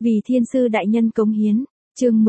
Vì thiên sư đại nhân cống hiến. Chương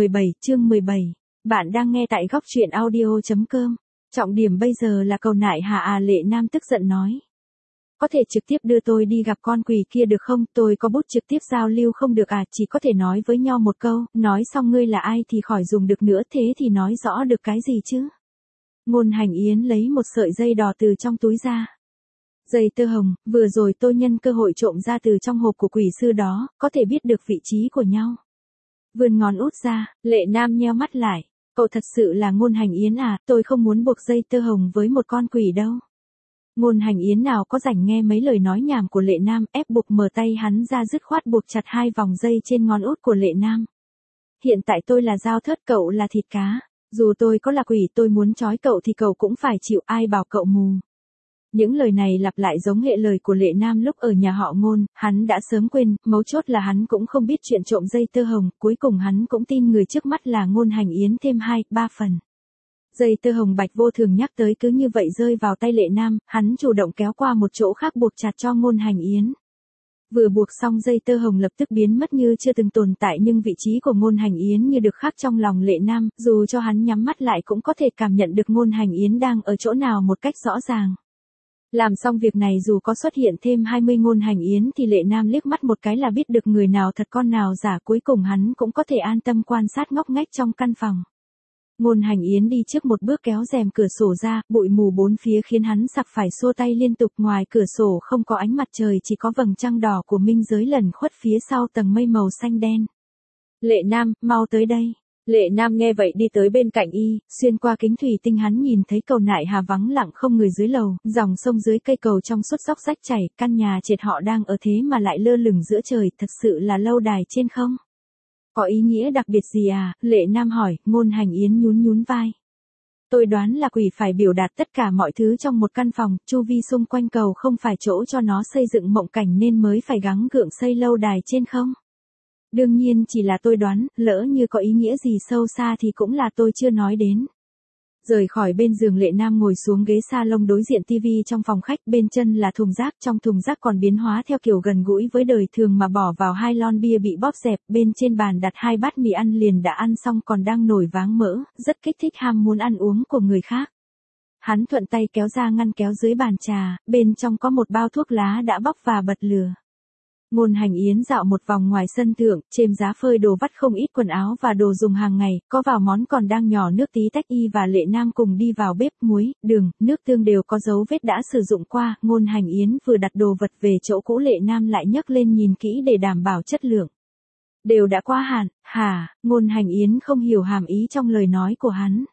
17. Bạn đang nghe tại góc truyện audio.com. Trọng điểm bây giờ là cầu nại hà à, Lệ Nam tức giận nói. Có thể trực tiếp đưa tôi đi gặp con quỷ kia được không? Tôi có bút trực tiếp giao lưu không được à? Chỉ có thể nói với nhau một câu, nói xong ngươi là ai thì khỏi dùng được nữa, thế thì nói rõ được cái gì chứ? Ngôn Hành Yến lấy một sợi dây đỏ từ trong túi ra. Dây tơ hồng, vừa rồi tôi nhân cơ hội trộm ra từ trong hộp của quỷ sư đó, có thể biết được vị trí của nhau. Vươn ngón út ra, Lệ Nam nheo mắt lại. Cậu thật sự là Ngôn Hành Yến à? Tôi không muốn buộc dây tơ hồng với một con quỷ đâu. Ngôn Hành Yến nào có rảnh nghe mấy lời nói nhảm của Lệ Nam, ép buộc mở tay hắn ra dứt khoát buộc chặt hai vòng dây trên ngón út của Lệ Nam. Hiện tại tôi là dao thớt, cậu là thịt cá. Dù tôi có là quỷ, tôi muốn trói cậu thì cậu cũng phải chịu, ai bảo cậu mù. Những lời này lặp lại giống hệ lời của Lệ Nam lúc ở nhà họ Ngôn, hắn đã sớm quên, mấu chốt là hắn cũng không biết chuyện trộm dây tơ hồng, cuối cùng hắn cũng tin người trước mắt là Ngôn Hành Yến thêm 2-3 phần. Dây tơ hồng Bạch Vô Thường nhắc tới cứ như vậy rơi vào tay Lệ Nam, hắn chủ động kéo qua một chỗ khác buộc chặt cho Ngôn Hành Yến. Vừa buộc xong dây tơ hồng lập tức biến mất như chưa từng tồn tại, nhưng vị trí của Ngôn Hành Yến như được khắc trong lòng Lệ Nam, dù cho hắn nhắm mắt lại cũng có thể cảm nhận được Ngôn Hành Yến đang ở chỗ nào một cách rõ ràng. Làm xong việc này dù có xuất hiện thêm 20 Ngôn Hành Yến thì Lệ Nam liếc mắt một cái là biết được người nào thật con nào giả, cuối cùng hắn cũng có thể an tâm quan sát ngóc ngách trong căn phòng. Ngôn Hành Yến đi trước một bước kéo rèm cửa sổ ra, bụi mù bốn phía khiến hắn sặc phải xua tay liên tục, ngoài cửa sổ không có ánh mặt trời, chỉ có vầng trăng đỏ của minh giới lẩn khuất phía sau tầng mây màu xanh đen. Lệ Nam, mau tới đây. Lệ Nam nghe vậy đi tới bên cạnh y, xuyên qua kính thủy tinh hắn nhìn thấy cầu nại hà vắng lặng không người dưới lầu, dòng sông dưới cây cầu trong suốt dốc rách chảy, căn nhà trệt họ đang ở thế mà lại lơ lửng giữa trời, thật sự là lâu đài trên không? Có ý nghĩa đặc biệt gì à? Lệ Nam hỏi. Ngôn Hành Yến nhún vai. Tôi đoán là quỷ phải biểu đạt tất cả mọi thứ trong một căn phòng, chu vi xung quanh cầu không phải chỗ cho nó xây dựng mộng cảnh nên mới phải gắng gượng xây lâu đài trên không? Đương nhiên chỉ là tôi đoán, lỡ như có ý nghĩa gì sâu xa thì cũng là tôi chưa nói đến. Rời khỏi bên giường, Lệ Nam ngồi xuống ghế salon đối diện tivi trong phòng khách, bên chân là thùng rác, trong thùng rác còn biến hóa theo kiểu gần gũi với đời thường mà bỏ vào 2 lon bia bị bóp dẹp, bên trên bàn đặt 2 bát mì ăn liền đã ăn xong còn đang nổi váng mỡ, rất kích thích ham muốn ăn uống của người khác. Hắn thuận tay kéo ra ngăn kéo dưới bàn trà, bên trong có một bao thuốc lá đã bóc và bật lửa. Ngôn Hành Yến dạo một vòng ngoài sân thượng, chêm giá phơi đồ vắt không ít quần áo và đồ dùng hàng ngày, có vào món còn đang nhỏ nước tí tách, y và Lệ Nam cùng đi vào bếp, muối, đường, nước tương đều có dấu vết đã sử dụng qua. Ngôn Hành Yến vừa đặt đồ vật về chỗ cũ, Lệ Nam lại nhấc lên nhìn kỹ để đảm bảo chất lượng. Đều đã qua hạn, hả? Ngôn Hành Yến không hiểu hàm ý trong lời nói của hắn.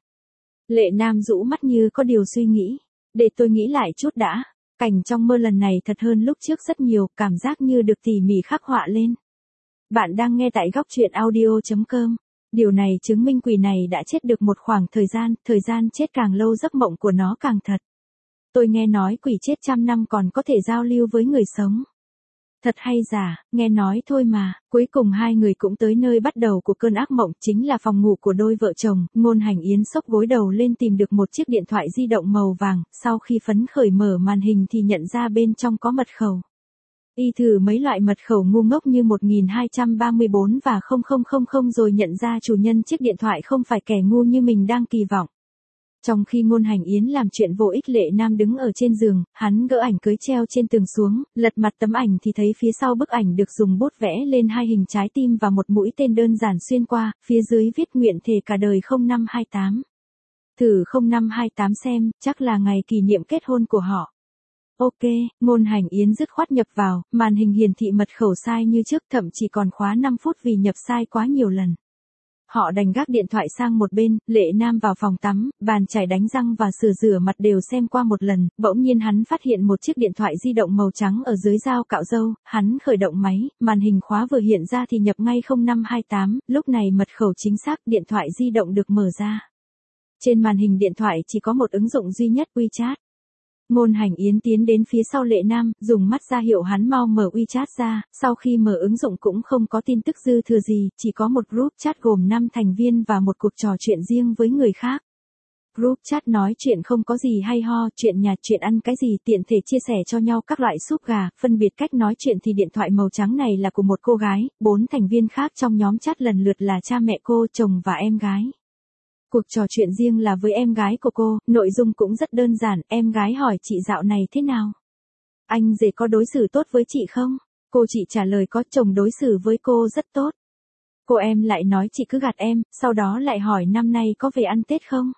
Lệ Nam rũ mắt như có điều suy nghĩ. Để tôi nghĩ lại chút đã. Cảnh trong mơ lần này thật hơn lúc trước rất nhiều, cảm giác như được tỉ mỉ khắc họa lên. Bạn đang nghe tại góc truyện audio.com. Điều này chứng minh quỷ này đã chết được một khoảng thời gian chết càng lâu giấc mộng của nó càng thật. Tôi nghe nói quỷ chết 100 năm còn có thể giao lưu với người sống. Thật hay giả, nghe nói thôi mà. Cuối cùng hai người cũng tới nơi bắt đầu của cơn ác mộng, chính là phòng ngủ của đôi vợ chồng. Ngôn Hành Yến xốc gối đầu lên tìm được một chiếc điện thoại di động màu vàng, sau khi phấn khởi mở màn hình thì nhận ra bên trong có mật khẩu. Y thử mấy loại mật khẩu ngu ngốc như 1234 và 0000 rồi nhận ra chủ nhân chiếc điện thoại không phải kẻ ngu như mình đang kỳ vọng. Trong khi Ngôn Hành Yến làm chuyện vô ích, Lệ Nam đứng ở trên giường, hắn gỡ ảnh cưới treo trên tường xuống, lật mặt tấm ảnh thì thấy phía sau bức ảnh được dùng bút vẽ lên 2 hình trái tim và một mũi tên đơn giản xuyên qua, phía dưới viết nguyện thề cả đời 0528. Thử 0528 xem, chắc là ngày kỷ niệm kết hôn của họ. Ok, Ngôn Hành Yến dứt khoát nhập vào, màn hình hiển thị mật khẩu sai như trước, thậm chí còn khóa 5 phút vì nhập sai quá nhiều lần. Họ đành gác điện thoại sang một bên, Lệ Nam vào phòng tắm, bàn chải đánh răng và rửa mặt đều xem qua một lần, bỗng nhiên hắn phát hiện một chiếc điện thoại di động màu trắng ở dưới dao cạo râu, hắn khởi động máy, màn hình khóa vừa hiện ra thì nhập ngay 0528, lúc này mật khẩu chính xác, điện thoại di động được mở ra. Trên màn hình điện thoại chỉ có một ứng dụng duy nhất, WeChat. Ngôn Hành Yến tiến đến phía sau Lệ Nam, dùng mắt ra hiệu hắn mau mở WeChat ra, sau khi mở ứng dụng cũng không có tin tức dư thừa gì, chỉ có một group chat gồm 5 thành viên và một cuộc trò chuyện riêng với người khác. Group chat nói chuyện không có gì hay ho, chuyện nhà, chuyện ăn cái gì tiện thể chia sẻ cho nhau các loại súp gà, phân biệt cách nói chuyện thì điện thoại màu trắng này là của một cô gái, 4 thành viên khác trong nhóm chat lần lượt là cha mẹ cô, chồng và em gái. Cuộc trò chuyện riêng là với em gái của cô, nội dung cũng rất đơn giản, em gái hỏi chị dạo này thế nào? Anh rể có đối xử tốt với chị không? Cô chị trả lời có, chồng đối xử với cô rất tốt. Cô em lại nói chị cứ gạt em, sau đó lại hỏi năm nay có về ăn Tết không?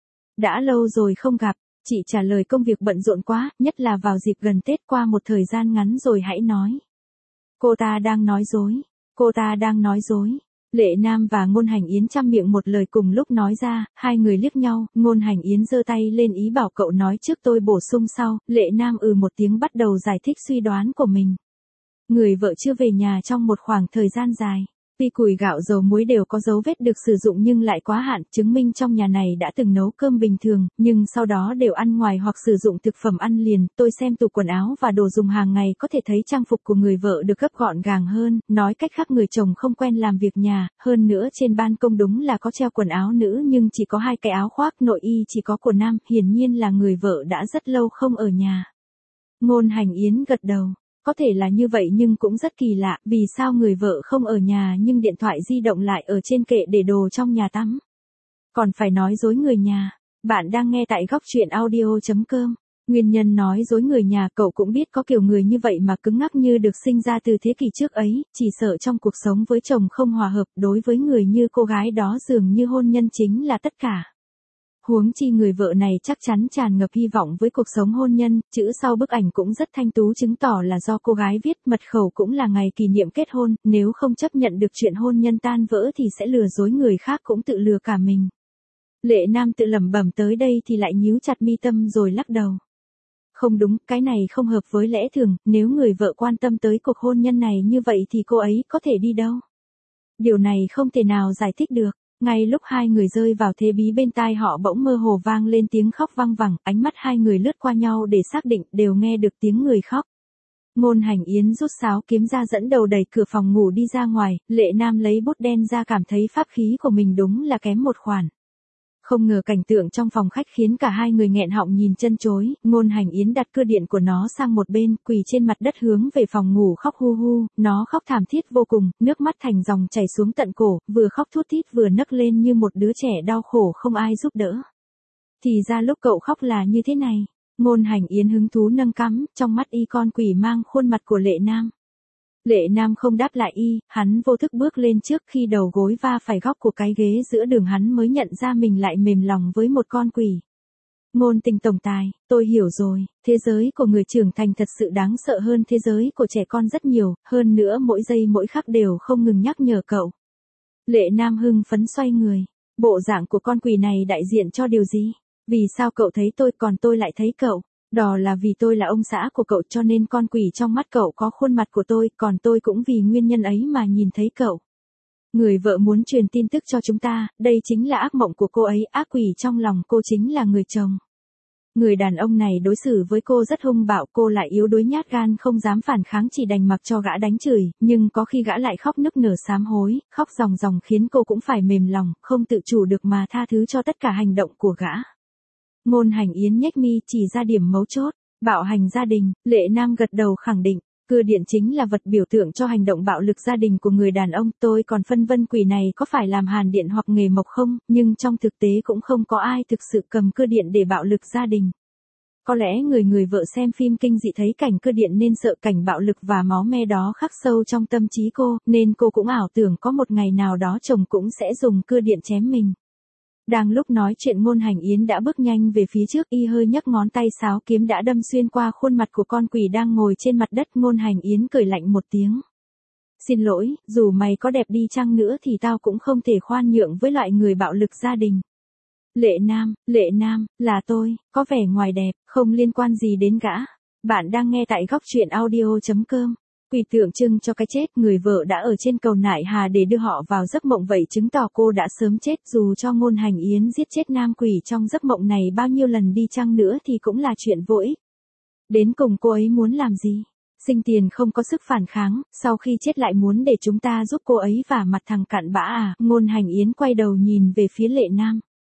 Đã lâu rồi không gặp, chị trả lời công việc bận rộn quá, nhất là vào dịp gần Tết qua một thời gian ngắn rồi hãy nói. Cô ta đang nói dối, cô ta đang nói dối. Lệ Nam và Ngôn Hành Yến trăm miệng một lời cùng lúc nói ra, hai người liếc nhau, Ngôn Hành Yến giơ tay lên ý bảo cậu nói trước tôi bổ sung sau, Lệ Nam một tiếng bắt đầu giải thích suy đoán của mình. Người vợ chưa về nhà trong một khoảng thời gian dài. Tuy củi gạo dầu muối đều có dấu vết được sử dụng nhưng lại quá hạn, chứng minh trong nhà này đã từng nấu cơm bình thường, nhưng sau đó đều ăn ngoài hoặc sử dụng thực phẩm ăn liền. Tôi xem tủ quần áo và đồ dùng hàng ngày có thể thấy trang phục của người vợ được gấp gọn gàng hơn, nói cách khác người chồng không quen làm việc nhà, hơn nữa trên ban công đúng là có treo quần áo nữ nhưng chỉ có 2 cái áo khoác, nội y chỉ có của nam, hiển nhiên là người vợ đã rất lâu không ở nhà. Ngôn Hành Yến gật đầu. Có thể là như vậy nhưng cũng rất kỳ lạ, vì sao người vợ không ở nhà nhưng điện thoại di động lại ở trên kệ để đồ trong nhà tắm. Còn phải nói dối người nhà. Bạn đang nghe tại góc truyện audio.com. Nguyên nhân nói dối người nhà cậu cũng biết có kiểu người như vậy mà cứng ngắc như được sinh ra từ thế kỷ trước ấy, chỉ sợ trong cuộc sống với chồng không hòa hợp, đối với người như cô gái đó dường như hôn nhân chính là tất cả. Huống chi người vợ này chắc chắn tràn ngập hy vọng với cuộc sống hôn nhân, chữ sau bức ảnh cũng rất thanh tú chứng tỏ là do cô gái viết, mật khẩu cũng là ngày kỷ niệm kết hôn, nếu không chấp nhận được chuyện hôn nhân tan vỡ thì sẽ lừa dối người khác cũng tự lừa cả mình. Lệ Nam tự lẩm bẩm tới đây thì lại nhíu chặt mi tâm rồi lắc đầu. Không đúng, cái này không hợp với lẽ thường, nếu người vợ quan tâm tới cuộc hôn nhân này như vậy thì cô ấy có thể đi đâu? Điều này không thể nào giải thích được. Ngay lúc hai người rơi vào thế bí bên tai họ bỗng mơ hồ vang lên tiếng khóc văng vẳng, ánh mắt hai người lướt qua nhau để xác định đều nghe được tiếng người khóc. Ngôn Hành Yến rút sáo kiếm ra dẫn đầu đẩy cửa phòng ngủ đi ra ngoài, Lệ Nam lấy bút đen ra cảm thấy pháp khí của mình đúng là kém một khoản. Không ngờ cảnh tượng trong phòng khách khiến cả hai người nghẹn họng nhìn chân chối, Ngôn Hành Yến đặt cưa điện của nó sang một bên, quỳ trên mặt đất hướng về phòng ngủ khóc hu hu, nó khóc thảm thiết vô cùng, nước mắt thành dòng chảy xuống tận cổ, vừa khóc thút thít vừa nấc lên như một đứa trẻ đau khổ không ai giúp đỡ. Thì ra lúc cậu khóc là như thế này. Ngôn Hành Yến hứng thú nâng cắm, trong mắt y con quỷ mang khuôn mặt của Lệ Nam. Lệ Nam không đáp lại y, hắn vô thức bước lên trước khi đầu gối va phải góc của cái ghế giữa đường hắn mới nhận ra mình lại mềm lòng với một con quỷ. Ngôn Tình tổng tài, tôi hiểu rồi, thế giới của người trưởng thành thật sự đáng sợ hơn thế giới của trẻ con rất nhiều, hơn nữa mỗi giây mỗi khắc đều không ngừng nhắc nhở cậu. Lệ Nam hưng phấn xoay người, bộ dạng của con quỷ này đại diện cho điều gì? Vì sao cậu thấy tôi còn tôi lại thấy cậu? Đó là vì tôi là ông xã của cậu cho nên con quỷ trong mắt cậu có khuôn mặt của tôi, còn tôi cũng vì nguyên nhân ấy mà nhìn thấy cậu. Người vợ muốn truyền tin tức cho chúng ta, đây chính là ác mộng của cô ấy, ác quỷ trong lòng cô chính là người chồng. Người đàn ông này đối xử với cô rất hung bạo, cô lại yếu đuối nhát gan không dám phản kháng chỉ đành mặc cho gã đánh chửi, nhưng có khi gã lại khóc nức nở sám hối, khóc ròng ròng khiến cô cũng phải mềm lòng, không tự chủ được mà tha thứ cho tất cả hành động của gã. Ngôn Hành Yến nhếch mi chỉ ra điểm mấu chốt, bạo hành gia đình, Lệ Nam gật đầu khẳng định, cưa điện chính là vật biểu tượng cho hành động bạo lực gia đình của người đàn ông, tôi còn phân vân quỷ này có phải làm hàn điện hoặc nghề mộc không, nhưng trong thực tế cũng không có ai thực sự cầm cưa điện để bạo lực gia đình. Có lẽ người vợ xem phim kinh dị thấy cảnh cưa điện nên sợ cảnh bạo lực và máu me đó khắc sâu trong tâm trí cô, nên cô cũng ảo tưởng có một ngày nào đó chồng cũng sẽ dùng cưa điện chém mình. Đang lúc nói chuyện Ngôn Hành Yến đã bước nhanh về phía trước, y hơi nhấc ngón tay sáo kiếm đã đâm xuyên qua khuôn mặt của con quỷ đang ngồi trên mặt đất. Ngôn Hành Yến cười lạnh một tiếng. Xin lỗi, dù mày có đẹp đi chăng nữa thì tao cũng không thể khoan nhượng với loại người bạo lực gia đình. Lệ Nam, là tôi, có vẻ ngoài đẹp, không liên quan gì đến gã. Bạn đang nghe tại góc truyện audio.com. Quỷ tượng trưng cho cái chết, người vợ đã ở trên cầu nại hà để đưa họ vào giấc mộng, vậy chứng tỏ cô đã sớm chết. Dù cho Ngôn Hành Yến giết chết nam quỷ trong giấc mộng này bao nhiêu lần đi chăng nữa thì cũng là chuyện vô ích. Đến cùng cô ấy muốn làm gì? Sinh tiền không có sức phản kháng, sau khi chết lại muốn để chúng ta giúp cô ấy vả mặt thằng cặn bã à? Ngôn Hành Yến quay đầu nhìn về phía Lệ Nam.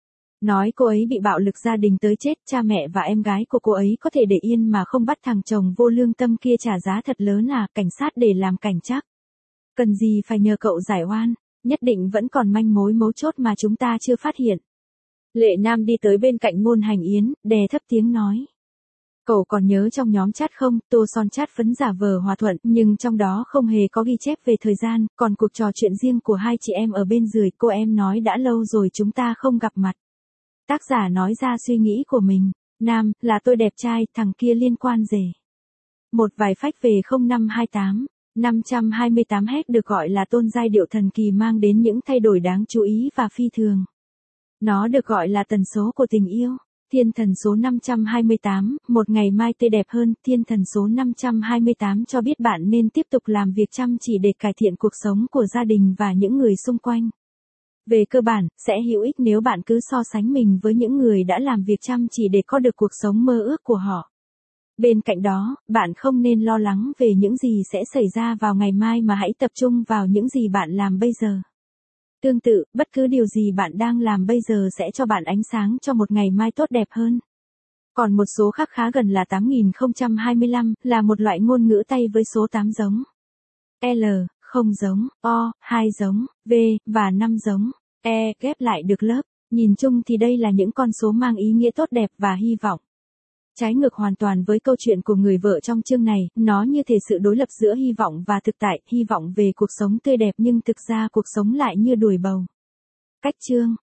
Nói cô ấy bị bạo lực gia đình tới chết, cha mẹ và em gái của cô ấy có thể để yên mà không bắt thằng chồng vô lương tâm kia trả giá thật lớn à, cảnh sát để làm cảnh chắc. Cần gì phải nhờ cậu giải oan, nhất định vẫn còn manh mối mấu chốt mà chúng ta chưa phát hiện. Lệ Nam đi tới bên cạnh Ngôn Hành Yến, đè thấp tiếng nói. Cậu còn nhớ trong nhóm chat không, Tô Son chat phấn giả vờ hòa thuận, nhưng trong đó không hề có ghi chép về thời gian, còn cuộc trò chuyện riêng của hai chị em ở bên dưới, cô em nói đã lâu rồi chúng ta không gặp mặt. Tác giả nói ra suy nghĩ của mình. Nam, là tôi đẹp trai, thằng kia liên quan gì? Một vài phách về 0528. 528 Hz được gọi là tôn giai điệu thần kỳ mang đến những thay đổi đáng chú ý và phi thường. Nó được gọi là tần số của tình yêu. Thiên thần số 528, một ngày mai tươi đẹp hơn. Thiên thần số 528 cho biết bạn nên tiếp tục làm việc chăm chỉ để cải thiện cuộc sống của gia đình và những người xung quanh. Về cơ bản, sẽ hữu ích nếu bạn cứ so sánh mình với những người đã làm việc chăm chỉ để có được cuộc sống mơ ước của họ. Bên cạnh đó, bạn không nên lo lắng về những gì sẽ xảy ra vào ngày mai mà hãy tập trung vào những gì bạn làm bây giờ. Tương tự, bất cứ điều gì bạn đang làm bây giờ sẽ cho bạn ánh sáng cho một ngày mai tốt đẹp hơn. Còn một số khác khá gần là 8025, là một loại ngôn ngữ tay với số 8 giống. L, không giống, O, 2 giống, V, và 5 giống, E, ghép lại được lớp. Nhìn chung thì đây là những con số mang ý nghĩa tốt đẹp và hy vọng. Trái ngược hoàn toàn với câu chuyện của người vợ trong chương này, nó như thể sự đối lập giữa hy vọng và thực tại, hy vọng về cuộc sống tươi đẹp nhưng thực ra cuộc sống lại như đùi bầu. Cách chương